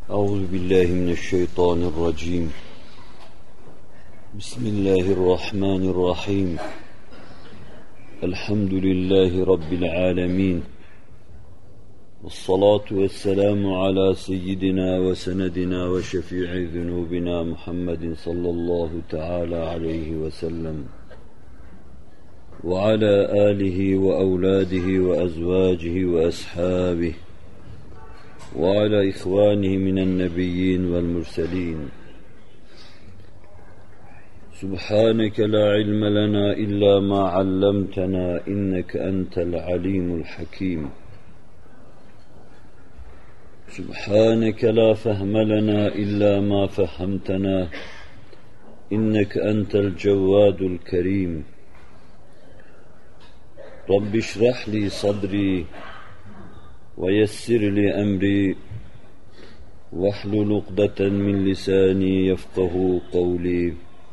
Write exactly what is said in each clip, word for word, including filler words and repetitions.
أعوذ بالله من الشيطان الرجيم. بسم الله الرحمن الرحيم. الحمد لله رب العالمين، والصلاة والسلام على سيدنا وسندنا وشفيع ذنوبنا محمد صلى الله تعالى عليه وسلم، وعلى آله وأولاده وأزواجه وأصحابه، وعلى إخوانه من النبيين والمرسلين. سبحانك لا علم لنا إلا ما علمتنا إنك أنت العليم الحكيم. سبحانك لا فهم لنا إلا ما فهمتنا إنك أنت الجواد الكريم. رب اشرح لي صدري ويسر لي أمري واحلل عقدة من لساني يفقه قولي،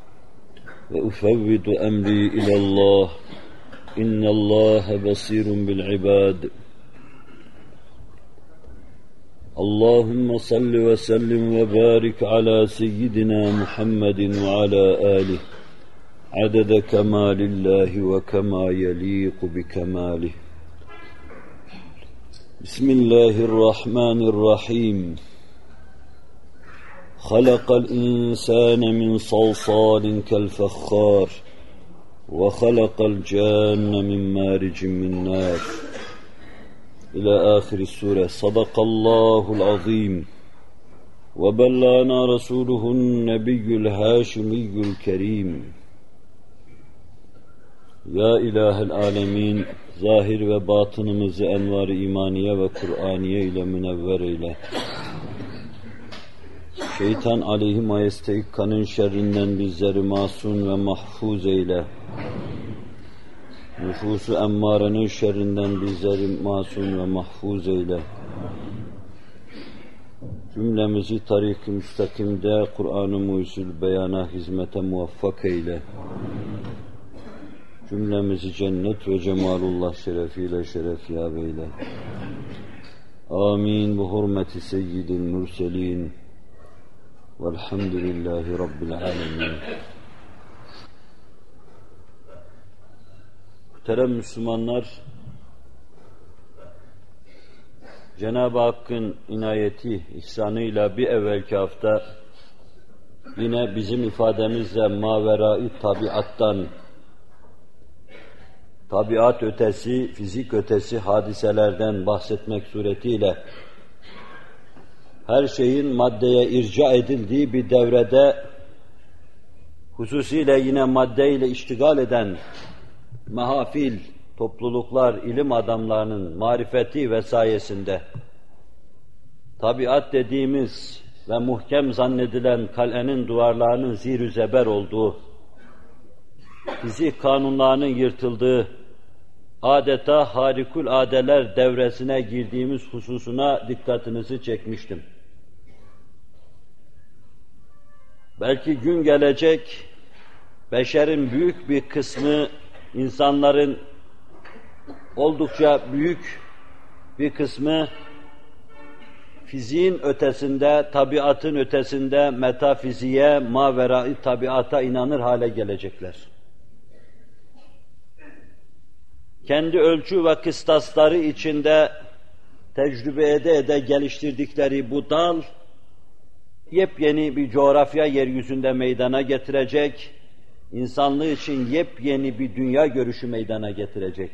وأفوض أمري إلى الله إن الله بصير بالعباد. اللهم صل وسلم وبارك على سيدنا محمد وعلى آله عدد كمال الله وكما يليق بكماله. بسم الله الرحمن الرحيم. خلق الإنسان من صلصال كالفخار وخلق الجان من مارج من نار إلى آخر السورة. صدق الله العظيم، وبلغنا رسوله النبي الهاشمي الكريم. Ya İlahel Alemin, zahir ve batınımızı envar-ı imaniye ve Kur'aniye ile münevver eyle. Şeytan aleyhi majesteikkanın şerrinden bizleri masum ve mahfuz eyle. Nüfusu emmarenin şerrinden bizleri masum ve mahfuz eyle. Cümlemizi tarik-i müstakimde Kur'an-ı muhyüzül beyana hizmete muvaffak eyle. Cümlemizi cennet ve cemalullah şerefiyle şerefyab eyle. Amin. Bu hurmeti seyyidil mürselin. Velhamdülillahi Rabbil alemin. Muhterem Müslümanlar, Cenab-ı Hakk'ın inayeti, ihsanıyla bir evvelki hafta yine bizim ifademizle maverai tabiattan, tabiat ötesi, fizik ötesi hadiselerden bahsetmek suretiyle her şeyin maddeye irca edildiği bir devrede, hususiyle yine maddeyle iştigal eden mahafil, topluluklar, ilim adamlarının marifeti ve sayesinde tabiat dediğimiz ve muhkem zannedilen kalenin duvarlarının zir-ü zeber olduğu, fizik kanunlarının yırtıldığı, adeta harikuladeler devresine girdiğimiz hususuna dikkatinizi çekmiştim. Belki gün gelecek, beşerin büyük bir kısmı, insanların oldukça büyük bir kısmı fiziğin ötesinde, tabiatın ötesinde metafiziğe, maverai tabiata inanır hale gelecekler. Kendi ölçü ve kıstasları içinde tecrübe ede ede geliştirdikleri bu dal, yepyeni bir coğrafya yeryüzünde meydana getirecek, insanlığı için yepyeni bir dünya görüşü meydana getirecek.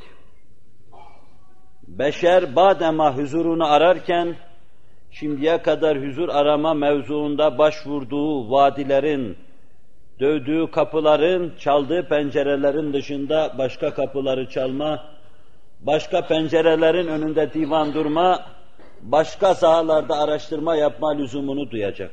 Beşer badema huzurunu ararken, şimdiye kadar huzur arama mevzuunda başvurduğu vadilerin, dövdüğü kapıların, çaldığı pencerelerin dışında başka kapıları çalma, başka pencerelerin önünde divan durma, başka sahalarda araştırma yapma lüzumunu duyacak.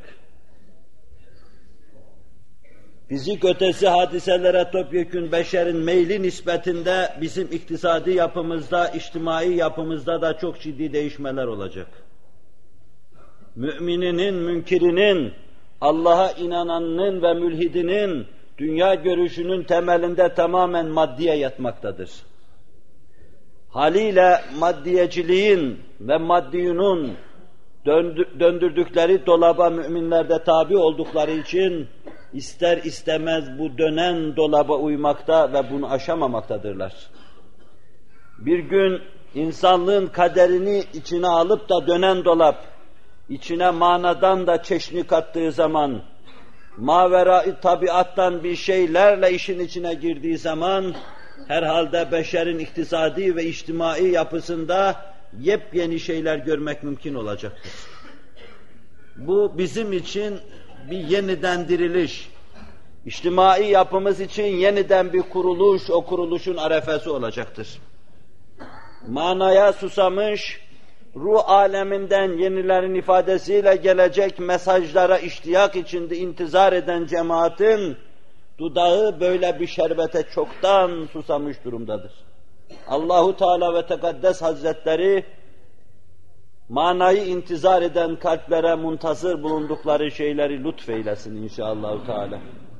Fizik ötesi hadiselere topyekün beşerin meyli nispetinde bizim iktisadi yapımızda, içtimai yapımızda da çok ciddi değişmeler olacak. Mümininin, münkirinin, Allah'a inananın ve mülhidinin dünya görüşünün temelinde tamamen maddiye yatmaktadır. Haliyle maddiyeciliğin ve maddiyunun döndürdükleri dolaba müminler de tabi oldukları için ister istemez bu dönen dolaba uymakta ve bunu aşamamaktadırlar. Bir gün insanlığın kaderini içine alıp da dönen dolap, içine manadan da çeşni kattığı zaman, mavera-i tabiattan bir şeylerle işin içine girdiği zaman, herhalde beşerin iktisadi ve içtimai yapısında yepyeni şeyler görmek mümkün olacaktır. Bu bizim için bir yeniden diriliş, içtimai yapımız için yeniden bir kuruluş, o kuruluşun arefesi olacaktır. Manaya susamış, ruh aleminden yenilerin ifadesiyle gelecek mesajlara iştiyak içinde intizar eden cemaatin dudağı böyle bir şerbete çoktan susamış durumdadır. Allahu Teala ve Tekaddes Hazretleri manayı intizar eden kalplere muntazır bulundukları şeyleri lütfeylesin inşallah Teala.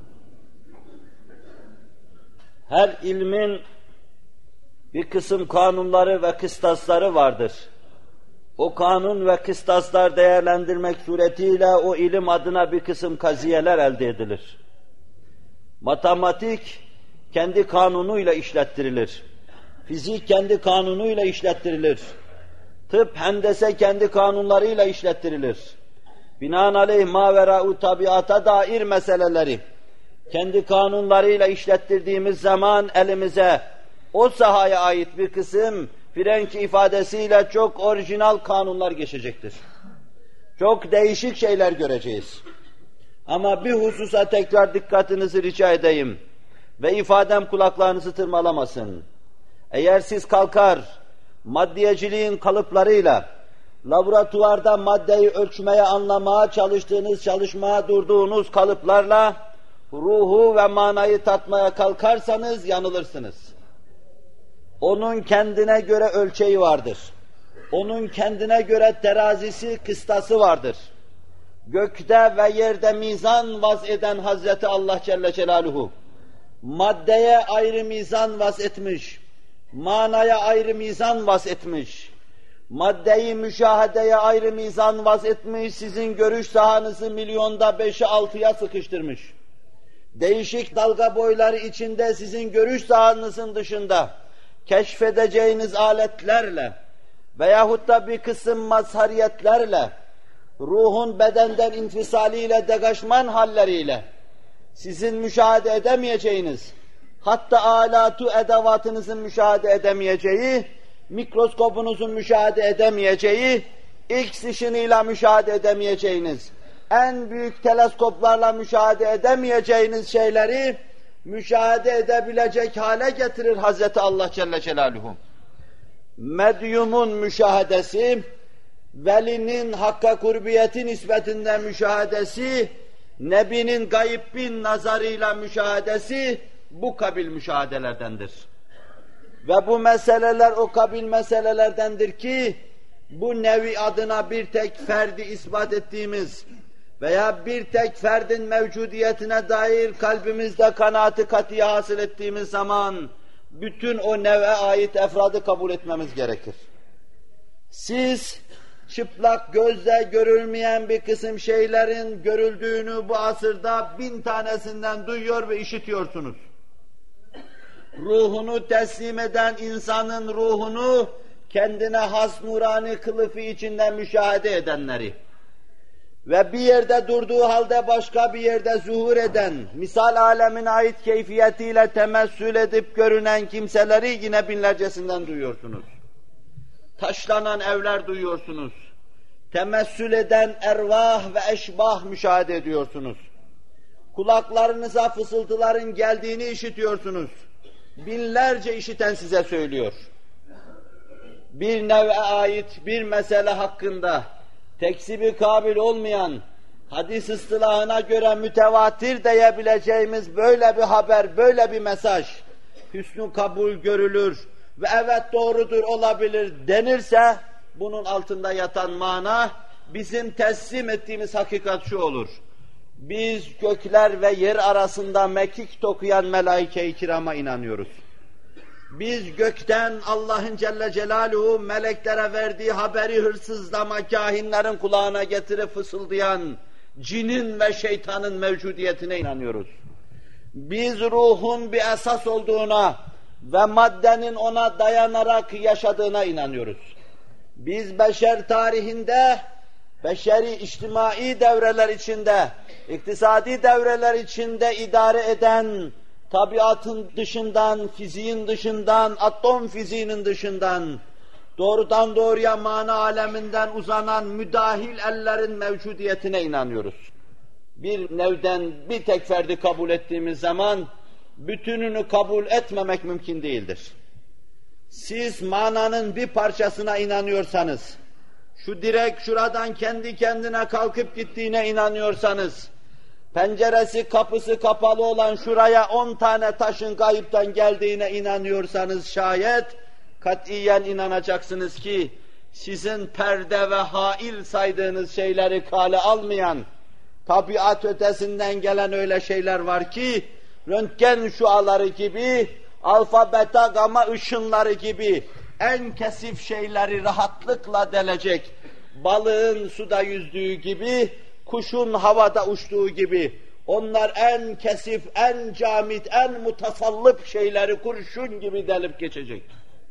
Her ilmin bir kısım kanunları ve kıstasları vardır. O kanun ve kıstaslar değerlendirmek suretiyle o ilim adına bir kısım kaziyeler elde edilir. Matematik kendi kanunuyla işlettirilir. Fizik kendi kanunuyla işlettirilir. Tıp, hendese kendi kanunlarıyla işlettirilir. Binaenaleyh mavera-u tabiata dair meseleleri kendi kanunlarıyla işlettirdiğimiz zaman elimize o sahaya ait bir kısım Frenk ifadesiyle çok orijinal kanunlar geçecektir. Çok değişik şeyler göreceğiz. Ama bir hususa tekrar dikkatinizi rica edeyim ve ifadem kulaklarınızı tırmalamasın. Eğer siz kalkar, maddiyeciliğin kalıplarıyla, laboratuvarda maddeyi ölçmeye, anlamaya çalıştığınız, çalışmaya durduğunuz kalıplarla, ruhu ve manayı tatmaya kalkarsanız yanılırsınız. Onun kendine göre ölçeği vardır. Onun kendine göre terazisi, kıstası vardır. Gökte ve yerde mizan vaz eden Hazreti Allah Celle Celaluhu, maddeye ayrı mizan vaz etmiş, manaya ayrı mizan vaz etmiş, maddeyi müşahedeye ayrı mizan vaz etmiş, sizin görüş sahanızı milyonda beşe altıya sıkıştırmış. Değişik dalga boyları içinde sizin görüş sahanızın dışında keşfedeceğiniz aletlerle veyahut da bir kısım mazhariyetlerle, ruhun bedenden infisaliyle, degaşman halleriyle sizin müşahede edemeyeceğiniz, hatta alatu edevatınızın müşahede edemeyeceği, mikroskopunuzun müşahede edemeyeceği, X ışınıyla müşahede edemeyeceğiniz, en büyük teleskoplarla müşahede edemeyeceğiniz şeyleri müşahede edebilecek hale getirir Hazreti Allah Celle Celaluhu. Medyumun müşahedesi, velinin hakka kurbiyeti nispetinde müşahedesi, Nebinin gayb bin nazarıyla müşahedesi bu kabil müşahedelerdendir. Ve bu meseleler o kabil meselelerdendir ki, bu nevi adına bir tek ferdi ispat ettiğimiz veya bir tek ferdin mevcudiyetine dair kalbimizde kanaati katiye hasıl ettiğimiz zaman, bütün o nev'e ait efradı kabul etmemiz gerekir. Siz, çıplak gözle görülmeyen bir kısım şeylerin görüldüğünü bu asırda bin tanesinden duyuyor ve işitiyorsunuz. Ruhunu teslim eden insanın ruhunu kendine has nurani kılıfı içinde müşahede edenleri ve bir yerde durduğu halde başka bir yerde zuhur eden, misal alemine ait keyfiyetiyle temessül edip görünen kimseleri yine binlercesinden duyuyorsunuz. Taşlanan evler duyuyorsunuz. Temessül eden ervah ve eşbah müşahede ediyorsunuz. Kulaklarınıza fısıltıların geldiğini işitiyorsunuz. Binlerce işiten size söylüyor. Bir nev'e ait bir mesele hakkında tekzibi kabil olmayan, hadis ıstılahına göre mütevatir diyebileceğimiz böyle bir haber, böyle bir mesaj, hüsnü kabul görülür ve evet doğrudur olabilir denirse, bunun altında yatan mana, bizim teslim ettiğimiz hakikat şu olur. Biz gökler ve yer arasında mekik dokuyan melaike-i kirama inanıyoruz. Biz gökten Allah'ın Celle Celaluhu meleklere verdiği haberi hırsızlama kahinlerin kulağına getirip fısıldayan cinin ve şeytanın mevcudiyetine inanıyoruz. Biz ruhun bir esas olduğuna ve maddenin ona dayanarak yaşadığına inanıyoruz. Biz beşer tarihinde, beşeri içtimai devreler içinde, iktisadi devreler içinde idare eden, tabiatın dışından, fiziğin dışından, atom fiziğinin dışından, doğrudan doğruya mana aleminden uzanan müdahil ellerin mevcudiyetine inanıyoruz. Bir nevden bir tek ferdi kabul ettiğimiz zaman, bütününü kabul etmemek mümkün değildir. Siz mananın bir parçasına inanıyorsanız, şu direk şuradan kendi kendine kalkıp gittiğine inanıyorsanız, penceresi kapısı kapalı olan şuraya on tane taşın gayipten geldiğine inanıyorsanız şayet, katiyen inanacaksınız ki, sizin perde ve hail saydığınız şeyleri kale almayan, tabiat ötesinden gelen öyle şeyler var ki, röntgen şuaları gibi, alfa, beta, gama ışınları gibi en kesif şeyleri rahatlıkla delecek, balığın suda yüzdüğü gibi, kuşun havada uçtuğu gibi, onlar en kesif, en camit, en mutasallip şeyleri kurşun gibi delip geçecek.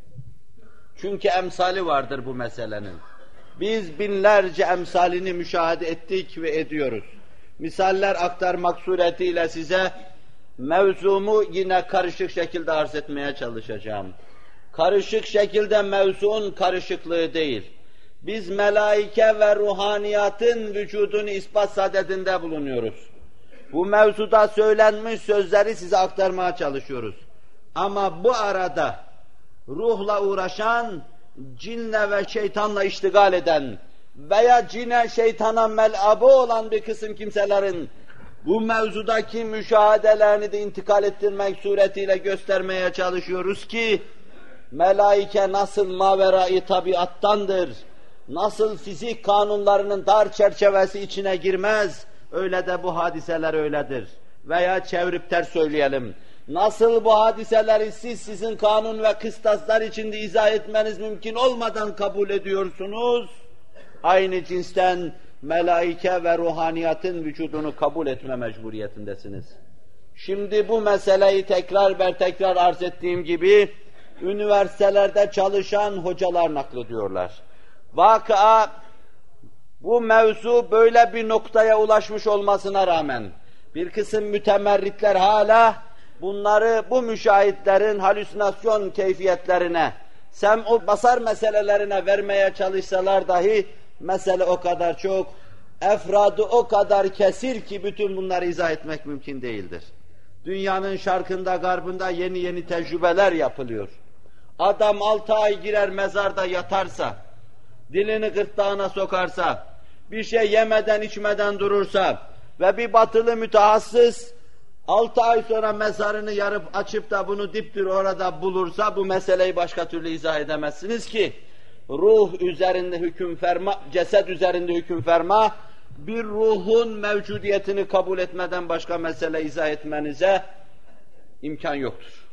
Çünkü emsali vardır bu meselenin. Biz binlerce emsalini müşahede ettik ve ediyoruz. Misaller aktarmak suretiyle size mevzumu yine karışık şekilde arz etmeye çalışacağım. Karışık şekilde mevzuun karışıklığı değil. Biz melaike ve ruhaniyatın vücudunu ispat sadedinde bulunuyoruz. Bu mevzuda söylenmiş sözleri size aktarmaya çalışıyoruz. Ama bu arada ruhla uğraşan, cinle ve şeytanla iştigal eden veya cine şeytana melabı olan bir kısım kimselerin bu mevzudaki müşahedelerini de intikal ettirmek suretiyle göstermeye çalışıyoruz ki, melaike nasıl maverai tabiattandır, nasıl fizik kanunlarının dar çerçevesi içine girmez, öyle de bu hadiseler öyledir. Veya çevirip ters söyleyelim, nasıl bu hadiseleri siz sizin kanun ve kıstaslar içinde izah etmeniz mümkün olmadan kabul ediyorsunuz, aynı cinsten melaike ve ruhaniyatın vücudunu kabul etme mecburiyetindesiniz. Şimdi bu meseleyi tekrar ber tekrar arz ettiğim gibi, üniversitelerde çalışan hocalar naklediyorlar. Vakıa, bu mevzu böyle bir noktaya ulaşmış olmasına rağmen, bir kısım mütemerritler hala bunları bu müşahitlerin halüsinasyon keyfiyetlerine, sem-u basar meselelerine vermeye çalışsalar dahi, mesele o kadar çok, efradı o kadar kesir ki bütün bunları izah etmek mümkün değildir. Dünyanın şarkında, garbında yeni yeni tecrübeler yapılıyor. Adam altı ay girer mezarda yatarsa, dilini gırtlağına sokarsa, bir şey yemeden içmeden durursa ve bir batılı mütehassıs altı ay sonra mezarını yarıp açıp da bunu diptir orada bulursa bu meseleyi başka türlü izah edemezsiniz ki, ruh üzerinde hüküm ferma, ceset üzerinde hüküm ferma, bir ruhun mevcudiyetini kabul etmeden başka mesele izah etmenize imkan yoktur.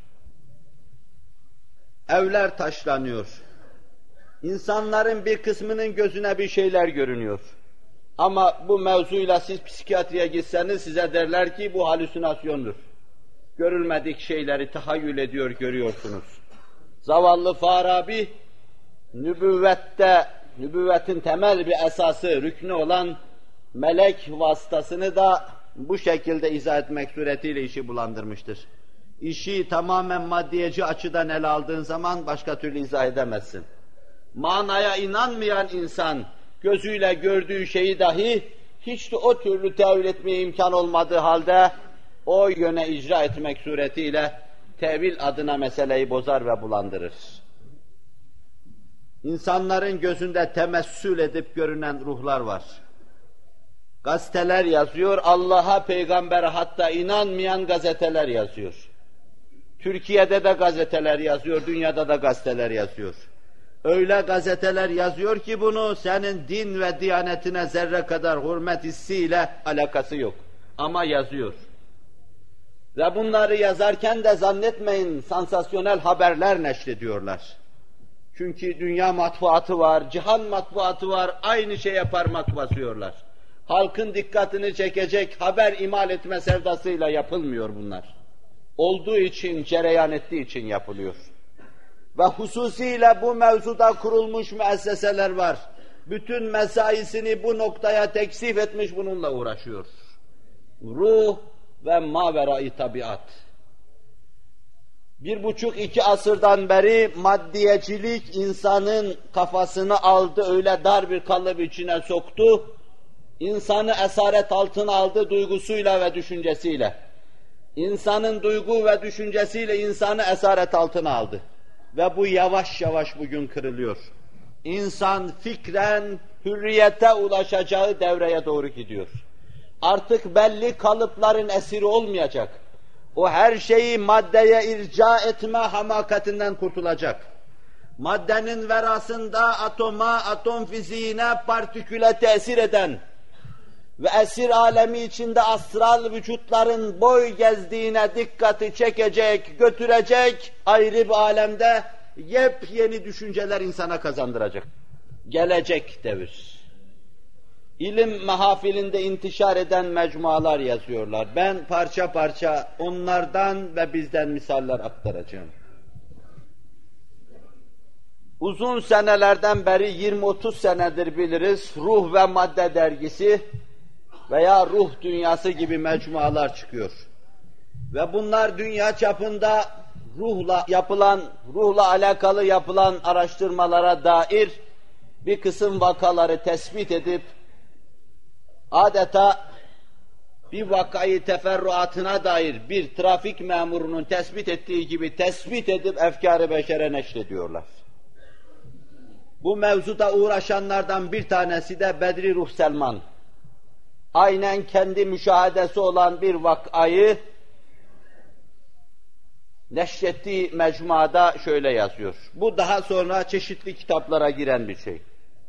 Evler taşlanıyor. İnsanların bir kısmının gözüne bir şeyler görünüyor. Ama bu mevzuyla siz psikiyatriye gitseniz size derler ki bu halüsinasyondur. Görülmedik şeyleri tahayyül ediyor, görüyorsunuz. Zavallı Farabi, nübüvvette, nübüvvetin temel bir esası, rüknü olan melek vasıtasını da bu şekilde izah etmek suretiyle işi bulandırmıştır. İşi tamamen maddiyeci açıdan ele aldığın zaman başka türlü izah edemezsin. Manaya inanmayan insan, gözüyle gördüğü şeyi dahi hiç de o türlü tevil etmeye imkan olmadığı halde o yöne icra etmek suretiyle tevil adına meseleyi bozar ve bulandırır. İnsanların gözünde temessül edip görünen ruhlar var. Gazeteler yazıyor, Allah'a, peygambere hatta inanmayan gazeteler yazıyor. Türkiye'de de gazeteler yazıyor, dünyada da gazeteler yazıyor. Öyle gazeteler yazıyor ki bunu senin din ve diyanetine zerre kadar hürmet hissiyle alakası yok. Ama yazıyor. Ve bunları yazarken de zannetmeyin sansasyonel haberler neşrediyorlar. Çünkü dünya matbuatı var, cihan matbuatı var, aynı şeye parmak basıyorlar. Halkın dikkatini çekecek haber imal etme sevdasıyla yapılmıyor bunlar. Olduğu için, cereyan ettiği için yapılıyor. Ve hususiyle bu mevzuda kurulmuş müesseseler var. Bütün mesaisini bu noktaya teksif etmiş, bununla uğraşıyor. Ruh ve mavera-i tabiat. Bir buçuk iki asırdan beri maddiyecilik insanın kafasını aldı, öyle dar bir kalıp içine soktu. İnsanı esaret altına aldı duygusuyla ve düşüncesiyle. İnsanın duygu ve düşüncesiyle insanı esaret altına aldı. Ve bu yavaş yavaş bugün kırılıyor. İnsan fikren hürriyete ulaşacağı devreye doğru gidiyor. Artık belli kalıpların esiri olmayacak. O her şeyi maddeye irca etme hamakatinden kurtulacak. Maddenin verasında atoma, atom fiziğine, partiküle tesir eden ve esir alemi içinde astral vücutların boy gezdiğine dikkati çekecek, götürecek, ayrı bir alemde yepyeni düşünceler insana kazandıracak. Gelecek devir. İlim mahafilinde intişar eden mecmualar yazıyorlar. Ben parça parça onlardan ve bizden misaller aktaracağım. Uzun senelerden beri, yirmi otuz senedir biliriz, Ruh ve Madde dergisi veya Ruh Dünyası gibi mecmualar çıkıyor. Ve bunlar dünya çapında ruhla yapılan, ruhla alakalı yapılan araştırmalara dair bir kısım vakaları tespit edip, adeta bir vakayı teferruatına dair bir trafik memurunun tespit ettiği gibi tespit edip efkâr-ı beşere neşrediyorlar. Bu mevzuda uğraşanlardan bir tanesi de Bedri Ruh Selman. Aynen kendi müşahedesi olan bir vakayı neşrettiği mecmuada şöyle yazıyor. Bu daha sonra çeşitli kitaplara giren bir şey.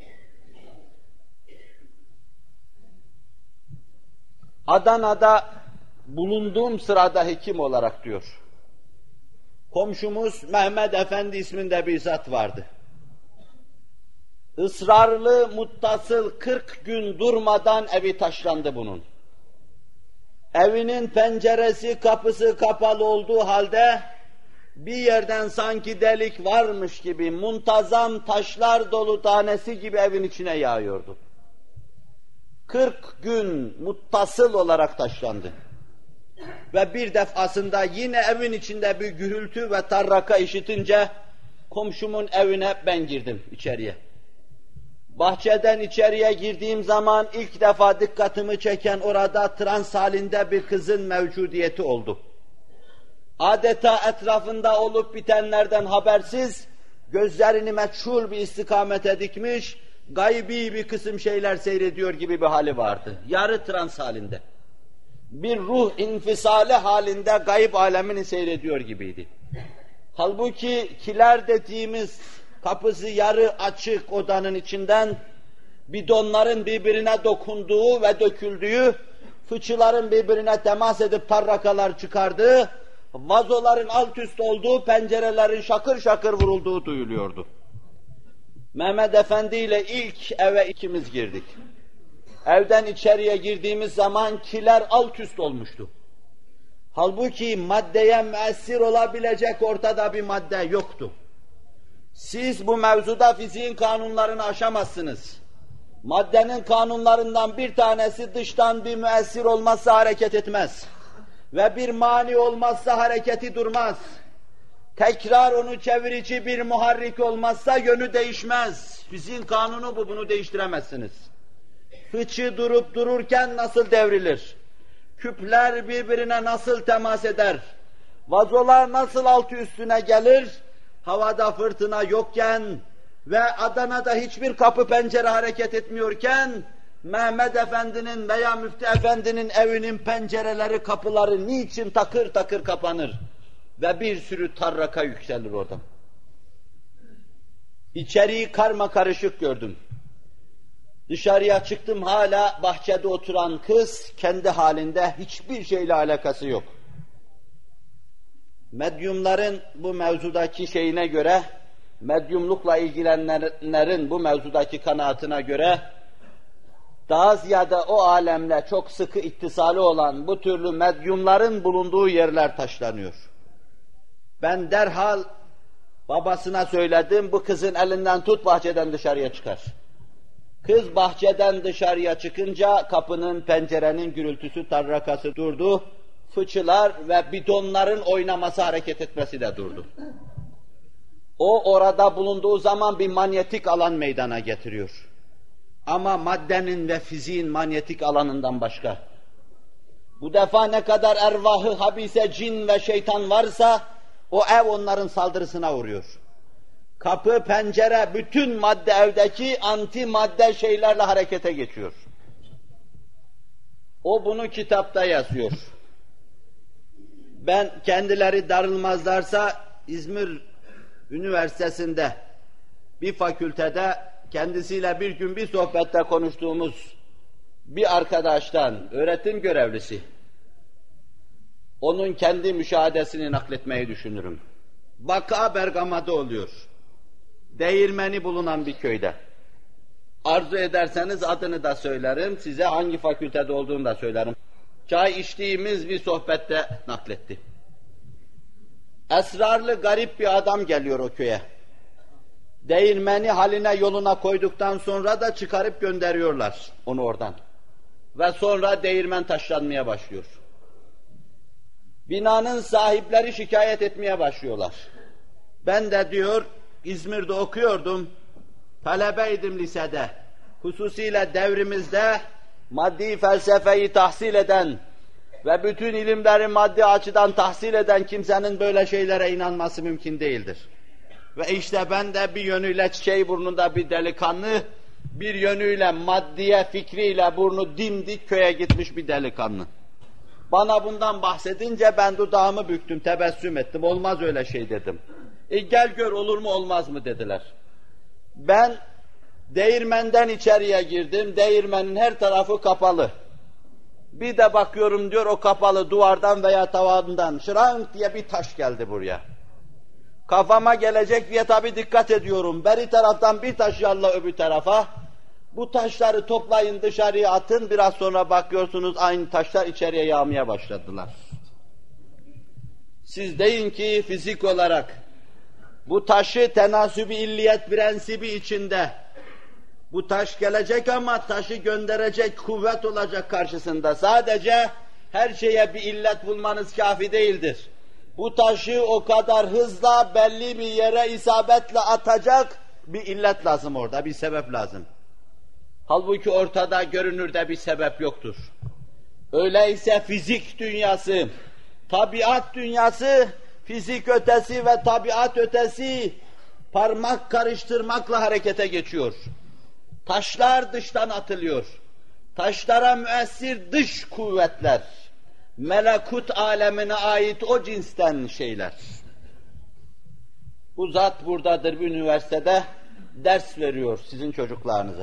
Adana'da bulunduğum sırada hekim olarak diyor. Komşumuz Mehmet Efendi isminde bir zat vardı. Israrlı, muttasıl kırk gün durmadan evi taşlandı bunun. Evinin penceresi, kapısı kapalı olduğu halde bir yerden sanki delik varmış gibi muntazam taşlar dolu tanesi gibi evin içine yağıyordu. kırk gün muttasıl olarak taşlandı. Ve bir defasında yine evin içinde bir gürültü ve tarraka işitince komşumun evine ben girdim içeriye. Bahçeden içeriye girdiğim zaman ilk defa dikkatimi çeken orada trans halinde bir kızın mevcudiyeti oldu. Adeta etrafında olup bitenlerden habersiz, gözlerini meçhul bir istikamete dikmiş, gaybi bir kısım şeyler seyrediyor gibi bir hali vardı. Yarı trans halinde. Bir ruh infisali halinde gayb alemini seyrediyor gibiydi. Halbuki kiler dediğimiz kapısı yarı açık odanın içinden bidonların birbirine dokunduğu ve döküldüğü, fıçıların birbirine temas edip tarrakalar çıkardığı, vazoların alt üst olduğu, pencerelerin şakır şakır vurulduğu duyuluyordu. Mehmet Efendi ile ilk eve ikimiz girdik. Evden içeriye girdiğimiz zaman kiler alt üst olmuştu. Halbuki maddeye müessir olabilecek ortada bir madde yoktu. Siz bu mevzuda fiziğin kanunlarını aşamazsınız. Maddenin kanunlarından bir tanesi dıştan bir müessir olmazsa hareket etmez. Ve bir mani olmazsa hareketi durmaz. Tekrar onu çevirici bir muharrik olmazsa yönü değişmez. Fiziğin kanunu bu, bunu değiştiremezsiniz. Fıçı durup dururken nasıl devrilir? Küpler birbirine nasıl temas eder? Vazolar nasıl altı üstüne gelir? Havada fırtına yokken ve Adana'da hiçbir kapı pencere hareket etmiyorken Mehmet Efendi'nin veya Müftü Efendi'nin evinin pencereleri, kapıları niçin takır takır kapanır ve bir sürü tarraka yükselir oradan. İçeriği karma karışık gördüm. Dışarıya çıktım, hala bahçede oturan kız kendi halinde, hiçbir şeyle alakası yok. Medyumların bu mevzudaki şeyine göre, medyumlukla ilgilenenlerin bu mevzudaki kanaatine göre, daha ziyade o alemle çok sıkı ittisali olan bu türlü medyumların bulunduğu yerler taşlanıyor. Ben derhal babasına söyledim, bu kızın elinden tut, bahçeden dışarıya çıkar. Kız bahçeden dışarıya çıkınca kapının, pencerenin gürültüsü, tarrakası durdu. Fıçılar ve bidonların oynaması, hareket etmesi de durdu. O orada bulunduğu zaman bir manyetik alan meydana getiriyor. Ama maddenin ve fiziğin manyetik alanından başka. Bu defa ne kadar ervahı, habise, cin ve şeytan varsa, o ev onların saldırısına uğruyor. Kapı, pencere, bütün madde evdeki anti madde şeylerle harekete geçiyor. O bunu kitapta yazıyor. Ben kendileri darılmazlarsa İzmir Üniversitesi'nde bir fakültede kendisiyle bir gün bir sohbette konuştuğumuz bir arkadaştan, öğretim görevlisi, onun kendi müşahedesini nakletmeyi düşünürüm. Vaka Bergama'da oluyor. Değirmeni bulunan bir köyde. Arzu ederseniz adını da söylerim, size hangi fakültede olduğunu da söylerim. Çay içtiğimiz bir sohbette nakletti. Esrarlı, garip bir adam geliyor o köye. Değirmeni haline, yoluna koyduktan sonra da çıkarıp gönderiyorlar onu oradan. Ve sonra değirmen taşlanmaya başlıyor. Binanın sahipleri şikayet etmeye başlıyorlar. Ben de diyor, İzmir'de okuyordum, talebeydim lisede. Hususiyle devrimizde maddi felsefeyi tahsil eden ve bütün ilimleri maddi açıdan tahsil eden kimsenin böyle şeylere inanması mümkün değildir. Ve işte ben de bir yönüyle çiçeği burnunda bir delikanlı, bir yönüyle maddiye, fikriyle burnu dimdik köye gitmiş bir delikanlı. Bana bundan bahsedince ben dudağımı büktüm, tebessüm ettim, olmaz öyle şey dedim. E gel gör olur mu olmaz mı dediler. Ben değirmenden içeriye girdim, değirmenin her tarafı kapalı. Bir de bakıyorum diyor, o kapalı duvardan veya tavandan şırank diye bir taş geldi buraya. Kafama gelecek diye tabii dikkat ediyorum. Beri taraftan bir taş yalla öbür tarafa. Bu taşları toplayın dışarıya atın. Biraz sonra bakıyorsunuz aynı taşlar içeriye yağmaya başladılar. Siz deyin ki fizik olarak bu taşı tenasüb-i illiyet prensibi içinde bu taş gelecek ama taşı gönderecek kuvvet olacak karşısında. Sadece her şeye bir illet bulmanız kafi değildir. Bu taşı o kadar hızla belli bir yere isabetle atacak bir illet lazım orada, bir sebep lazım. Halbuki ortada görünürde bir sebep yoktur. Öyleyse fizik dünyası, tabiat dünyası, fizik ötesi ve tabiat ötesi parmak karıştırmakla harekete geçiyor. Taşlar dıştan atılıyor. Taşlara müessir dış kuvvetler, melekut alemine ait o cinsten şeyler. Bu zat buradadır, bir üniversitede ders veriyor sizin çocuklarınıza.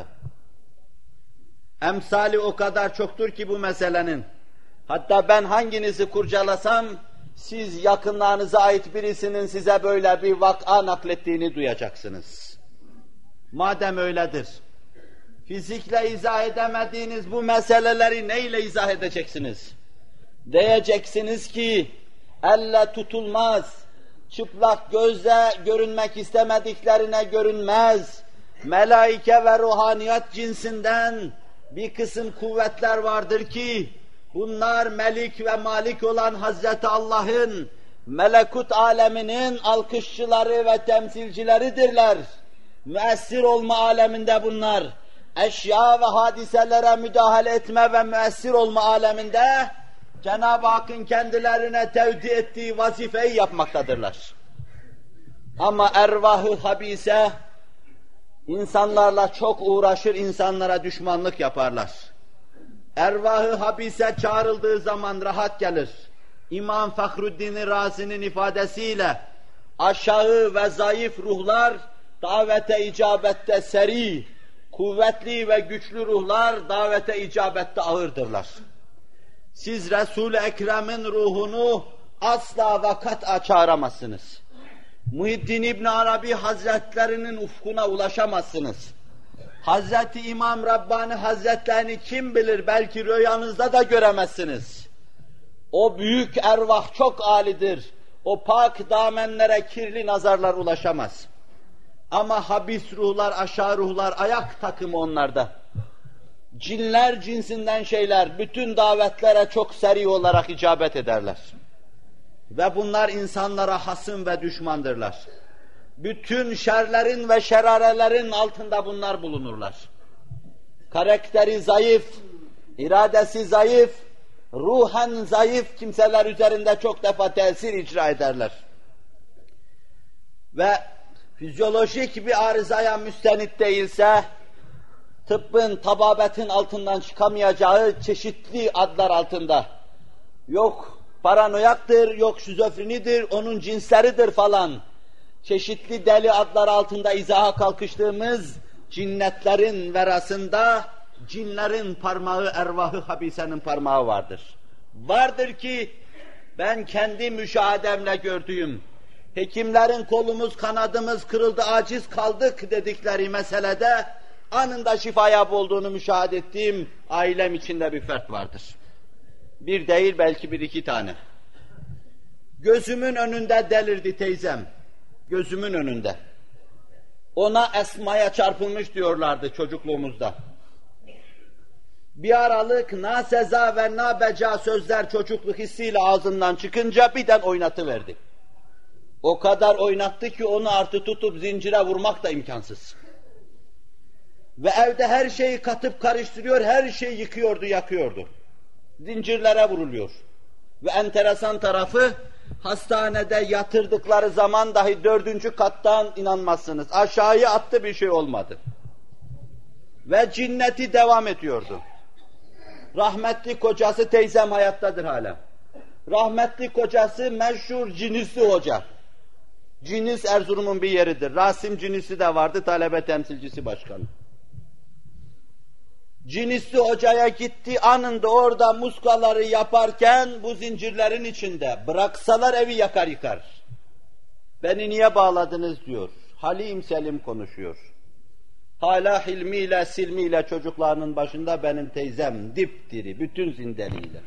Emsali o kadar çoktur ki bu meselenin. Hatta ben hanginizi kurcalasam, siz yakınlarınıza ait birisinin size böyle bir vaka naklettiğini duyacaksınız. Madem öyledir, fizikle izah edemediğiniz bu meseleleri neyle izah edeceksiniz? Diyeceksiniz ki, elle tutulmaz, çıplak gözle görünmek istemediklerine görünmez, melaike ve ruhaniyat cinsinden bir kısım kuvvetler vardır ki, bunlar melik ve malik olan Hazreti Allah'ın melekut aleminin alkışçıları ve temsilcileridirler. Müessir olma aleminde bunlar, eşya ve hadiselere müdahale etme ve müessir olma aleminde Cenab-ı Hakk'ın kendilerine tevdi ettiği vazifeyi yapmaktadırlar. Ama ervah-ı habise insanlarla çok uğraşır, insanlara düşmanlık yaparlar. Ervah-ı habise çağrıldığı zaman rahat gelir. İmam Fahruddin Razi'nin ifadesiyle aşağı ve zayıf ruhlar davete icabette seri, kuvvetli ve güçlü ruhlar davete icabette ağırdırlar. Siz Resul-i Ekrem'in ruhunu asla vakat çağıramazsınız. Muhiddin İbn Arabi Hazretlerinin ufkuna ulaşamazsınız. Hazreti İmam Rabbani Hazretlerini kim bilir belki rüyanızda da göremezsiniz. O büyük ervah çok âlidir. O pak damenlere kirli nazarlar ulaşamaz. Ama habis ruhlar, aşağı ruhlar, ayak takımı onlarda. Cinler cinsinden şeyler, bütün davetlere çok seri olarak icabet ederler. Ve bunlar insanlara hasım ve düşmandırlar. Bütün şerlerin ve şerarelerin altında bunlar bulunurlar. Karakteri zayıf, iradesi zayıf, ruhen zayıf kimseler üzerinde çok defa tesir icra ederler. Ve fizyolojik bir arızaya müstenit değilse, tıbbın, tababetin altından çıkamayacağı çeşitli adlar altında, yok paranoyaktır, yok şizofrenidir, onun cinsleridir falan, çeşitli deli adlar altında izaha kalkıştığımız cinnetlerin verasında, cinlerin parmağı, ervahı habisenin parmağı vardır. Vardır ki, ben kendi müşahedemle gördüğüm, hekimlerin kolumuz, kanadımız kırıldı, aciz kaldık dedikleri meselede, anında şifaya olduğunu müşahede ettiğim ailem içinde bir fert vardır. Bir değil, belki bir iki tane. Gözümün önünde delirdi teyzem. Gözümün önünde. Ona esmaya çarpılmış diyorlardı çocukluğumuzda. Bir aralık na seza ve na beca sözler çocukluk hissiyle ağzından çıkınca birden oynatıverdi. O kadar oynattı ki onu artı tutup zincire vurmak da imkansız. Ve evde her şeyi katıp karıştırıyor, her şeyi yıkıyordu, yakıyordu. Zincirlere vuruluyor. Ve enteresan tarafı, hastanede yatırdıkları zaman dahi dördüncü kattan inanmazsınız. Aşağıya attı, bir şey olmadı. Ve cinneti devam ediyordu. Rahmetli kocası, teyzem hayattadır hala. Rahmetli kocası meşhur Cinisli Hoca. Cinis Erzurum'un bir yeridir. Rasim Cinisli de vardı, talebe temsilcisi başkanı. Cinisli Hoca'ya gitti, anında orada muskaları yaparken bu zincirlerin içinde bıraksalar evi yakar yıkar. Beni niye bağladınız diyor. Halim selim konuşuyor. Hala hilmiyle silmiyle çocuklarının başında benim teyzem dipdiri bütün zindeliyle.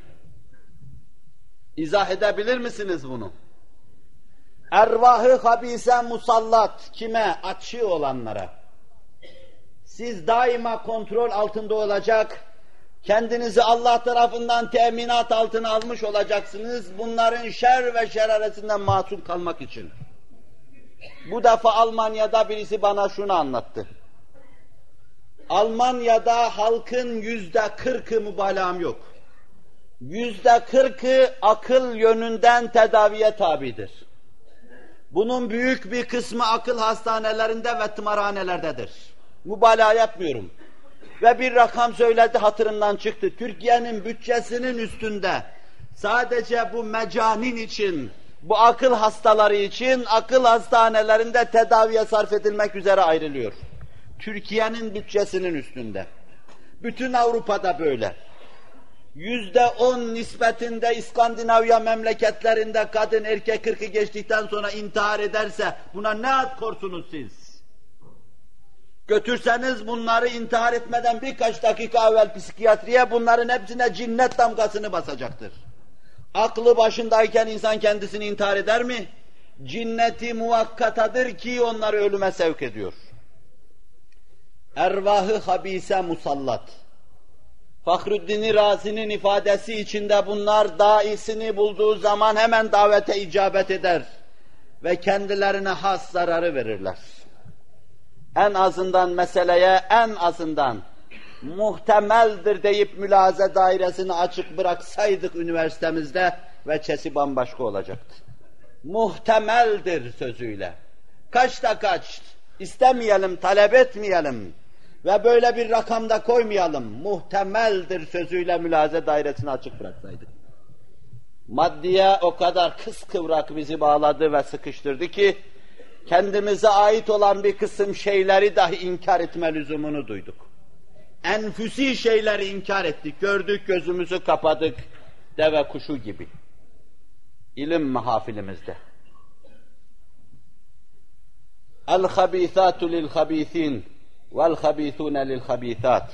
İzah edebilir misiniz bunu? Ervahı habise musallat kime? Açığı olanlara. Siz daima kontrol altında olacak, kendinizi Allah tarafından teminat altına almış olacaksınız, bunların şer ve şeraretinden masum kalmak için. Bu defa Almanya'da birisi bana şunu anlattı. Almanya'da halkın yüzde kırkı mübalağam yok. Yüzde kırkı akıl yönünden tedaviye tabidir. Bunun büyük bir kısmı akıl hastanelerinde ve tımarhanelerdedir. Mübalağa yapmıyorum. Ve bir rakam söyledi, hatırımdan çıktı. Türkiye'nin bütçesinin üstünde sadece bu mecanin için, bu akıl hastaları için akıl hastanelerinde tedaviye sarf edilmek üzere ayrılıyor. Türkiye'nin bütçesinin üstünde. Bütün Avrupa'da böyle. Yüzde on nispetinde İskandinavya memleketlerinde kadın erkek kırkı geçtikten sonra intihar ederse buna ne ad korsunuz siz? Götürseniz bunları intihar etmeden birkaç dakika evvel psikiyatriye, bunların hepsine cinnet damgasını basacaktır. Aklı başındayken insan kendisini intihar eder mi? Cinneti muvakkatadır ki onları ölüme sevk ediyor. Ervahı habise musallat. Fahruddin Razi'nin ifadesi içinde bunlar daisini bulduğu zaman hemen davete icabet eder ve kendilerine has zararı verirler. En azından meseleye en azından muhtemeldir deyip mülahaza dairesini açık bıraksaydık üniversitemizde veçesi bambaşka olacaktı. Muhtemeldir sözüyle. Kaçta kaç, istemeyelim, talep etmeyelim ve böyle bir rakamda koymayalım. Muhtemeldir sözüyle mülahaza dairesini açık bıraksaydık. Maddiye o kadar kıskıvrak bizi bağladı ve sıkıştırdı ki kendimize ait olan bir kısım şeyleri dahi inkar etme lüzumunu duyduk. Enfüsi şeyleri inkar ettik, gördük, gözümüzü kapadık, deve kuşu gibi. ilim mahafilimizde. El-habîthâtu lil-habîthîn vel-habîthûne lil-habîthât.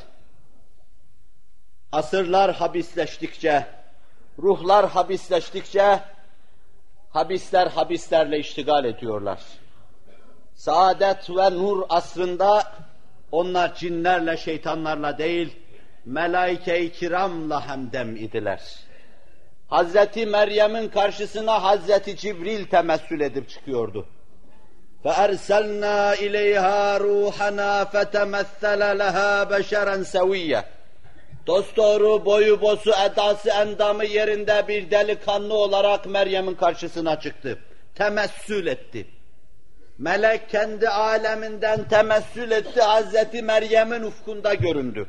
Asırlar habisleştikçe, ruhlar habisleştikçe, habisler habislerle iştigal ediyorlar. Saadet ve nur asrında onlar cinlerle, şeytanlarla değil, melaike-i kiramla hemdem idiler. Hazreti Meryem'in karşısına Hazreti Cibril temessül edip çıkıyordu. فَاَرْسَلْنَا اِلَيْهَا رُوحَنَا فَتَمَثَّلَ لَهَا بَشَرًا سَوِيًّا. Dosdoğru, boyu bosu, edası, endamı yerinde bir delikanlı olarak Meryem'in karşısına çıktı. Temessül etti. Melek kendi aleminden temessül etti, Hazreti Meryem'in ufkunda göründü.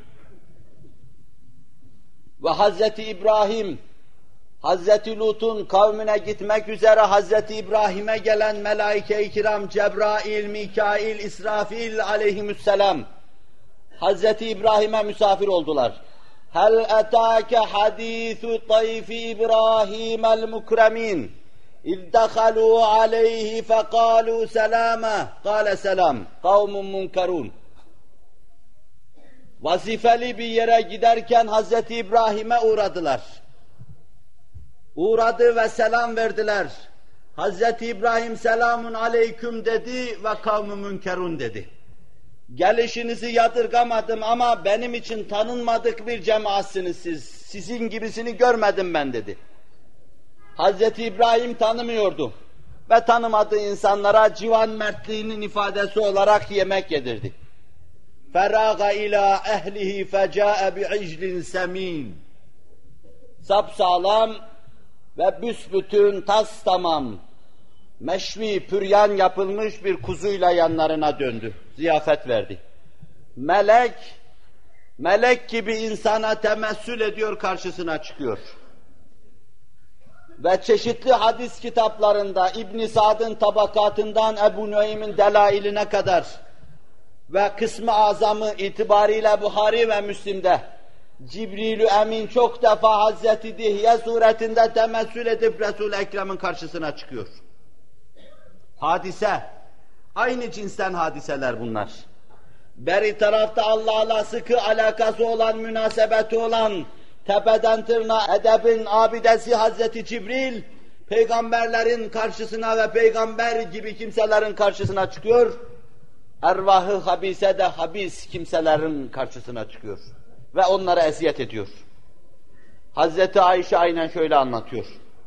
Ve Hazreti İbrahim, Hazreti Lut'un kavmine gitmek üzere Hazreti İbrahim'e gelen melaike-i kiram Cebrail, Mikail, İsrafil aleyhisselam Hazreti İbrahim'e misafir oldular. Hel etâke hadîthü tayfi İbrahim'el mukremin İddekhalû aleyhi fekâlû selâme kâle selam kavmun munkarûn. Vazifeli bir yere giderken Hazreti İbrahim'e uğradılar. Uğradı ve selam verdiler. Hazreti İbrahim selamun aleyküm dedi ve kavm-ı münkerun dedi. Gelişinizi yadırgamadım ama benim için tanınmadık bir cemaatsiniz siz. Sizin gibisini görmedim ben dedi. Hazreti İbrahim tanımıyordu ve tanımadığı insanlara civan mertliğinin ifadesi olarak yemek yedirdi. Feraga ila ehlihi fecae bi'iclin semin. Sapsağlam ve büsbütün tas tamam, meşvi püryan yapılmış bir kuzuyla yanlarına döndü, ziyafet verdi. Melek, melek gibi insana temessül ediyor, karşısına çıkıyor. Ve çeşitli hadis kitaplarında İbn Sa'd'ın tabakatından Ebu Nueym'in delailine kadar ve kısmı azamı itibariyle Buhari ve Müslim'de Cibril-i Emin çok defa Hazreti Dihye suretinde temessül edip Resul-i Ekrem'in karşısına çıkıyor. Hadise, aynı cinsten hadiseler bunlar. Beri tarafta Allah'la sıkı alakası olan, münasebeti olan, tepeden tırnağa edebin abidesi Hazreti Cibril, peygamberlerin karşısına ve peygamber gibi kimselerin karşısına çıkıyor. Ervahı habise de habis kimselerin karşısına çıkıyor. Ve onlara eziyet ediyor. Hazreti Ayşe aynen şöyle anlatıyor.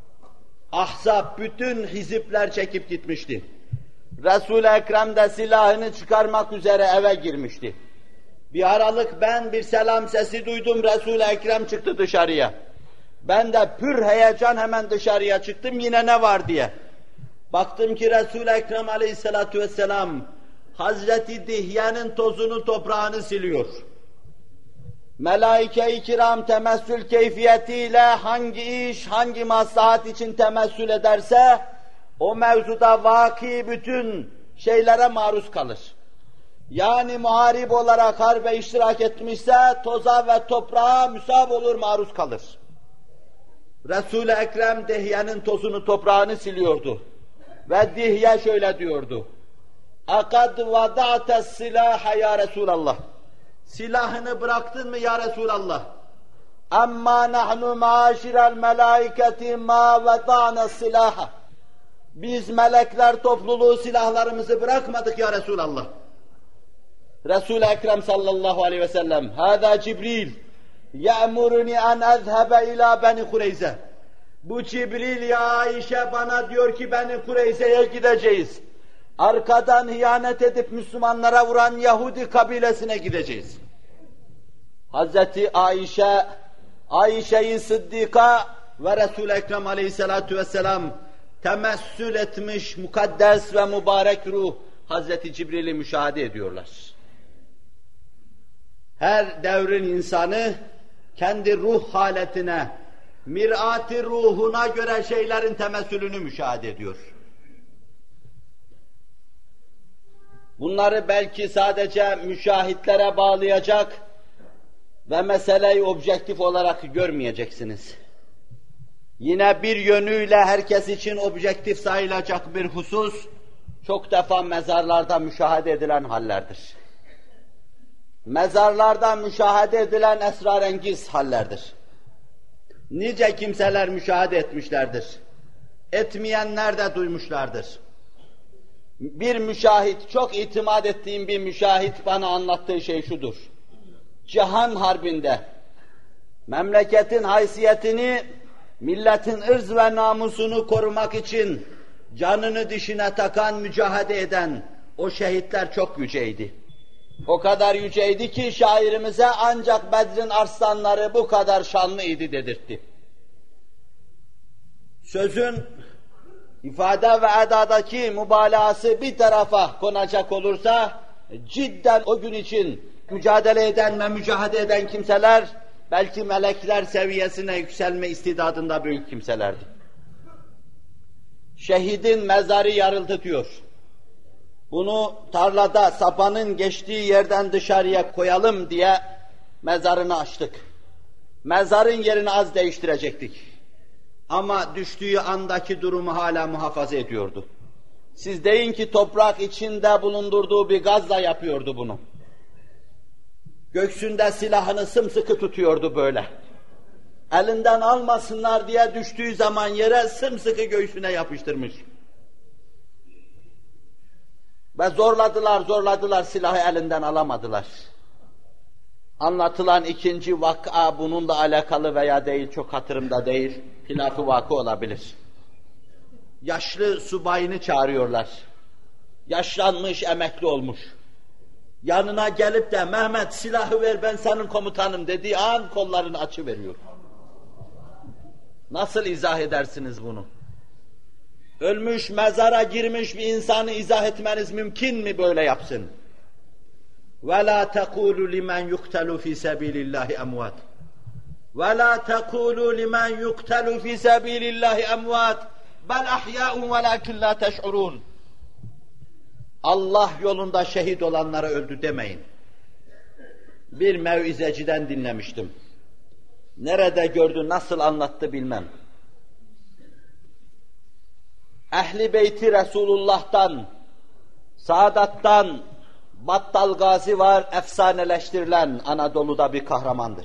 Ahzab bütün hizipler çekip gitmişti. Resul-i Ekrem de silahını çıkarmak üzere eve girmişti. Bir aralık ben bir selam sesi duydum, Resul-i Ekrem çıktı dışarıya. Ben de pür heyecan hemen dışarıya çıktım, yine ne var diye. Baktım ki Resul-i Ekrem aleyhissalatu vesselam Hazreti Dihye'nin tozunu toprağını siliyor. Melaike-i kiram temessül keyfiyetiyle hangi iş, hangi maslahat için temessül ederse, o mevzuda vaki bütün şeylere maruz kalır. Yani muharip olarak harbe iştirak etmişse, toza ve toprağa müsab olur, maruz kalır. Resul-i Ekrem Dihye'nin tozunu, toprağını siliyordu. Ve Dihye şöyle diyordu. اَقَدْ وَدَعْتَ السِّلَاحَ ya Resulallah. Silahını bıraktın mı ya Resulallah? اَمَّا نَحْنُ مَعَاشِرَ الْمَلَائِكَةِ مَا وَدَعْنَا السِّلَاحَ. Biz melekler topluluğu silahlarımızı bırakmadık ya Resulallah. Resul-i Ekrem sallallahu aleyhi ve sellem, هَذَا Cibril يَأْمُرُنِي أَنْ أَذْهَبَ إِلَى بَنِ Kureyze. Bu Cibril ya Ayşe bana diyor ki Beni Kureyze'ye gideceğiz. Arkadan hıyanet edip Müslümanlara vuran Yahudi kabilesine gideceğiz. Hazreti Ayşe, Ayşe-i Sıddika ve Resul-i Ekrem aleyhissalatu vesselam temessül etmiş mukaddes ve mübarek ruh Hazreti Cibril'i müşahede ediyorlar. Her devrin insanı kendi ruh haletine, mirat-ı ruhuna göre şeylerin temessülünü müşahede ediyor. Bunları belki sadece müşahitlere bağlayacak ve meseleyi objektif olarak görmeyeceksiniz. Yine bir yönüyle herkes için objektif sayılacak bir husus, çok defa mezarlarda müşahede edilen hallerdir. Mezarlarda müşahede edilen esrarengiz hallerdir. Nice kimseler müşahede etmişlerdir. Etmeyenler de duymuşlardır. Bir müşahit, çok itimat ettiğim bir müşahit bana anlattığı şey şudur. Cihan Harbi'nde memleketin haysiyetini, milletin ırz ve namusunu korumak için canını dişine takan, mücadele eden o şehitler çok yüceydi. O kadar yüceydi ki şairimize ancak Bedr'in arslanları bu kadar şanlıydı dedirtti. Sözün ifade ve edadaki mübalağası bir tarafa konacak olursa, cidden o gün için mücadele eden ve mücadele eden kimseler, belki melekler seviyesine yükselme istidadında büyük kimselerdi. Şehidin mezarı yarıldı diyor. Bunu tarlada sapanın geçtiği yerden dışarıya koyalım diye mezarını açtık. Mezarın yerini az değiştirecektik. Ama düştüğü andaki durumu hala muhafaza ediyordu. Siz deyin ki toprak içinde bulundurduğu bir gazla yapıyordu bunu. Göksünde silahını sımsıkı tutuyordu böyle. Elinden almasınlar diye düştüğü zaman yere sımsıkı göğsüne yapıştırmış. Ve zorladılar, zorladılar, silahı elinden alamadılar. Anlatılan ikinci vaka bununla alakalı veya değil, çok hatırımda değil, hilaf-ı vakı olabilir. Yaşlı subayını çağırıyorlar. Yaşlanmış, emekli olmuş. Yanına gelip de Mehmet silahı ver ben senin komutanım dediği an kollarını açıveriyor. Nasıl izah edersiniz bunu? Ölmüş, mezara girmiş bir insanı izah etmeniz mümkün mü böyle yapsın? وَلَا تَقُولُوا لِمَنْ يُقْتَلُ فِي سَبِيلِ اللّٰهِ اَمْوَاتٍ وَلَا تَقُولُوا لِمَنْ يُقْتَلُ فِي سَبِيلِ اللّٰهِ اَمْوَاتٍ بَلْ اَحْيَاءٌ وَلَاكِنْ لَا تَشْعُرُونَ Allah yolunda şehit olanlara öldü demeyin. Bir mevizeciden dinlemiştim. Nerede gördü, nasıl anlattı bilmem. Ehli beyti Resulullah'tan, Sadat'tan Battal Gazi var, efsaneleştirilen Anadolu'da bir kahramandır.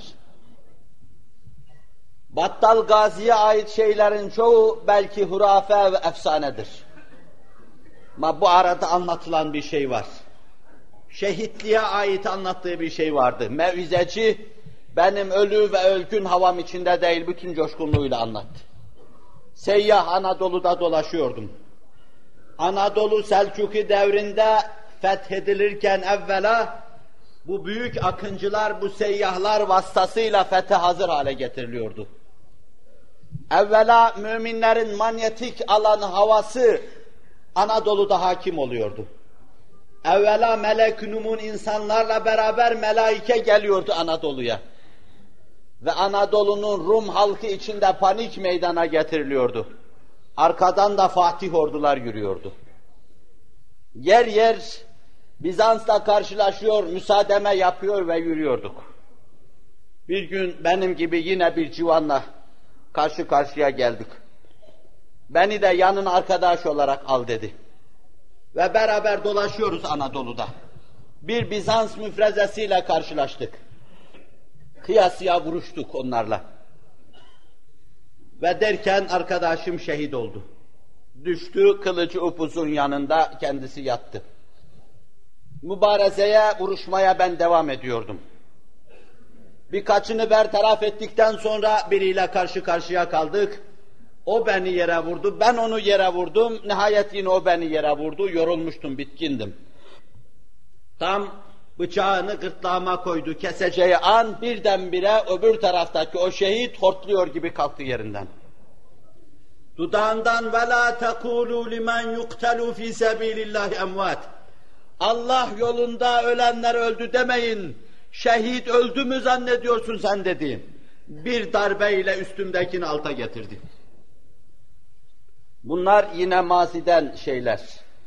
Battal Gazi'ye ait şeylerin çoğu belki hurafe ve efsanedir. Ama bu arada anlatılan bir şey var. Şehitliğe ait anlattığı bir şey vardı. Mevizeci, benim ölü ve ölgün havam içinde değil, bütün coşkunluğuyla anlattı. Seyyah Anadolu'da dolaşıyordum. Anadolu Selçuki devrinde fethedilirken evvela bu büyük akıncılar, bu seyyahlar vasıtasıyla fethe hazır hale getiriliyordu. Evvela müminlerin manyetik alan havası Anadolu'da hakim oluyordu. Evvela melek-i numun insanlarla beraber melaike geliyordu Anadolu'ya. Ve Anadolu'nun Rum halkı içinde panik meydana getiriliyordu. Arkadan da Fatih ordular yürüyordu. Yer yer Bizans'la karşılaşıyor, müsaademe yapıyor ve yürüyorduk. Bir gün benim gibi yine bir civanla karşı karşıya geldik. Beni de yanına arkadaş olarak al dedi. Ve beraber dolaşıyoruz Anadolu'da. Bir Bizans müfrezesiyle karşılaştık. Kıyasıya vuruştuk onlarla. Ve derken arkadaşım şehit oldu. Düştü, kılıcı upuzun yanında kendisi yattı. Mübarezeye, vuruşmaya ben devam ediyordum. Birkaçını bertaraf ettikten sonra biriyle karşı karşıya kaldık. O beni yere vurdu, ben onu yere vurdum. Nihayet yine o beni yere vurdu, yorulmuştum, bitkindim. Tam bıçağını gırtlağıma koydu, keseceği an birdenbire öbür taraftaki o şehit hortluyor gibi kalktı yerinden. Dudağından وَلَا تَقُولُوا لِمَنْ يُقْتَلُوا فِي سَبِيلِ اللّٰهِ اَمْوَاتٍ Allah yolunda ölenler öldü demeyin, şehit öldü mü zannediyorsun sen dedi. Bir darbeyle üstümdekini alta getirdi. Bunlar yine maziden şeyler.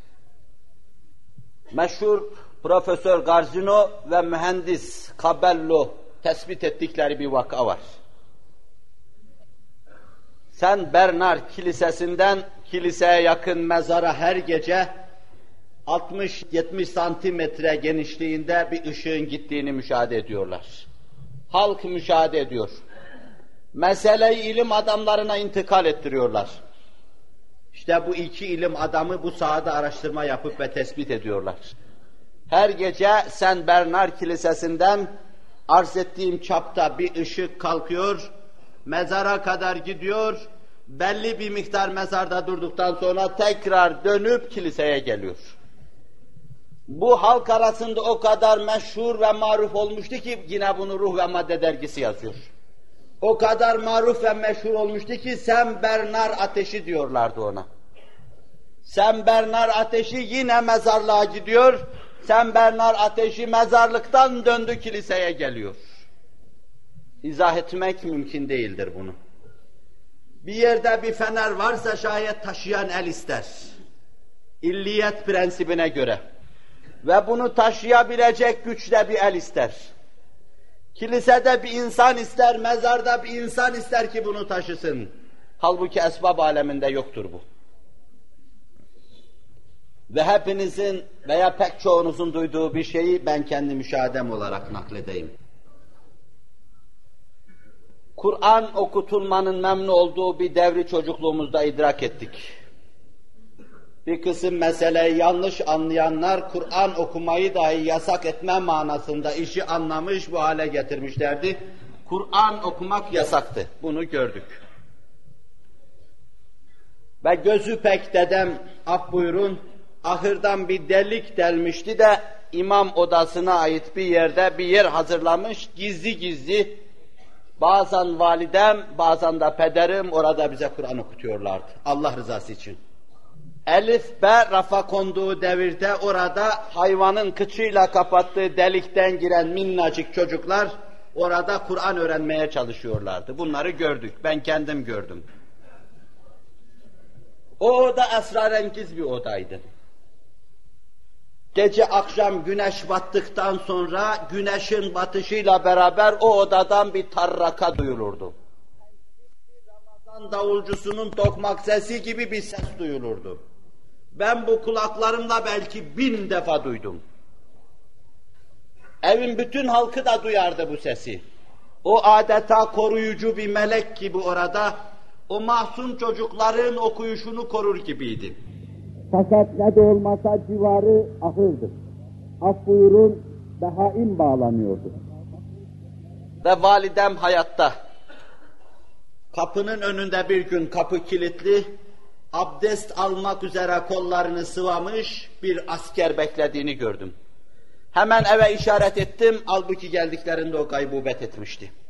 Meşhur Profesör Garzino ve mühendis Cabello tespit ettikleri bir vaka var. Saint Bernard Kilisesi'nden kiliseye yakın mezara her gece altmış yetmiş santimetre genişliğinde bir ışığın gittiğini müşahede ediyorlar. Halk müşahede ediyor. Meseleyi ilim adamlarına intikal ettiriyorlar. İşte bu iki ilim adamı bu sahada araştırma yapıp ve tespit ediyorlar. Her gece Saint Bernard Kilisesi'nden arz ettiğim çapta bir ışık kalkıyor, mezara kadar gidiyor, belli bir miktar mezarda durduktan sonra tekrar dönüp kiliseye geliyor. Bu halk arasında o kadar meşhur ve maruf olmuştu ki yine bunu Ruh ve Madde dergisi yazıyor. O kadar maruf ve meşhur olmuştu ki Saint Bernard ateşi diyorlardı ona. Saint Bernard ateşi yine mezarlığa gidiyor. Saint Bernard ateşi mezarlıktan döndü kiliseye geliyor. İzah etmek mümkün değildir bunu. Bir yerde bir fener varsa şayet taşıyan el ister. İlliyet prensibine göre. Ve bunu taşıyabilecek güçte bir el ister. Kilisede bir insan ister, mezarda bir insan ister ki bunu taşısın. Halbuki esbab aleminde yoktur bu. Ve hepinizin veya pek çoğunuzun duyduğu bir şeyi ben kendi müşahedem olarak nakledeyim. Kur'an okutulmanın memnun olduğu bir devri çocukluğumuzda idrak ettik. Bir kısım meseleyi yanlış anlayanlar Kur'an okumayı dahi yasak etme manasında işi anlamış, bu hale getirmişlerdi. Kur'an okumak yasaktı. Bunu gördük. Ve gözü pek dedem, af buyurun, ahırdan bir delik delmişti de imam odasına ait bir yerde bir yer hazırlamış, gizli gizli. Bazen validem, bazen de pederim orada bize Kur'an okutuyorlardı. Allah rızası için. Elif B rafa konduğu devirde orada hayvanın kıçıyla kapattığı delikten giren minnacık çocuklar orada Kur'an öğrenmeye çalışıyorlardı. Bunları gördük. Ben kendim gördüm. O oda esrarengiz bir odaydı. Gece akşam güneş battıktan sonra güneşin batışıyla beraber o odadan bir tarraka duyulurdu. Ramazan davulcusunun tokmak sesi gibi bir ses duyulurdu. Ben bu kulaklarımla belki bin defa duydum. Evin bütün halkı da duyardı bu sesi. O adeta koruyucu bir melek gibi orada, o masum çocukların okuyuşunu korur gibiydi. Fakat ne de olmasa civarı ahırdır. Af buyurun, behaim bağlanıyordu. Ve validem hayatta. Kapının önünde bir gün kapı kilitli, abdest almak üzere kollarını sıvamış bir asker beklediğini gördüm. Hemen eve işaret ettim, halbuki geldiklerinde o gaybubet etmişti.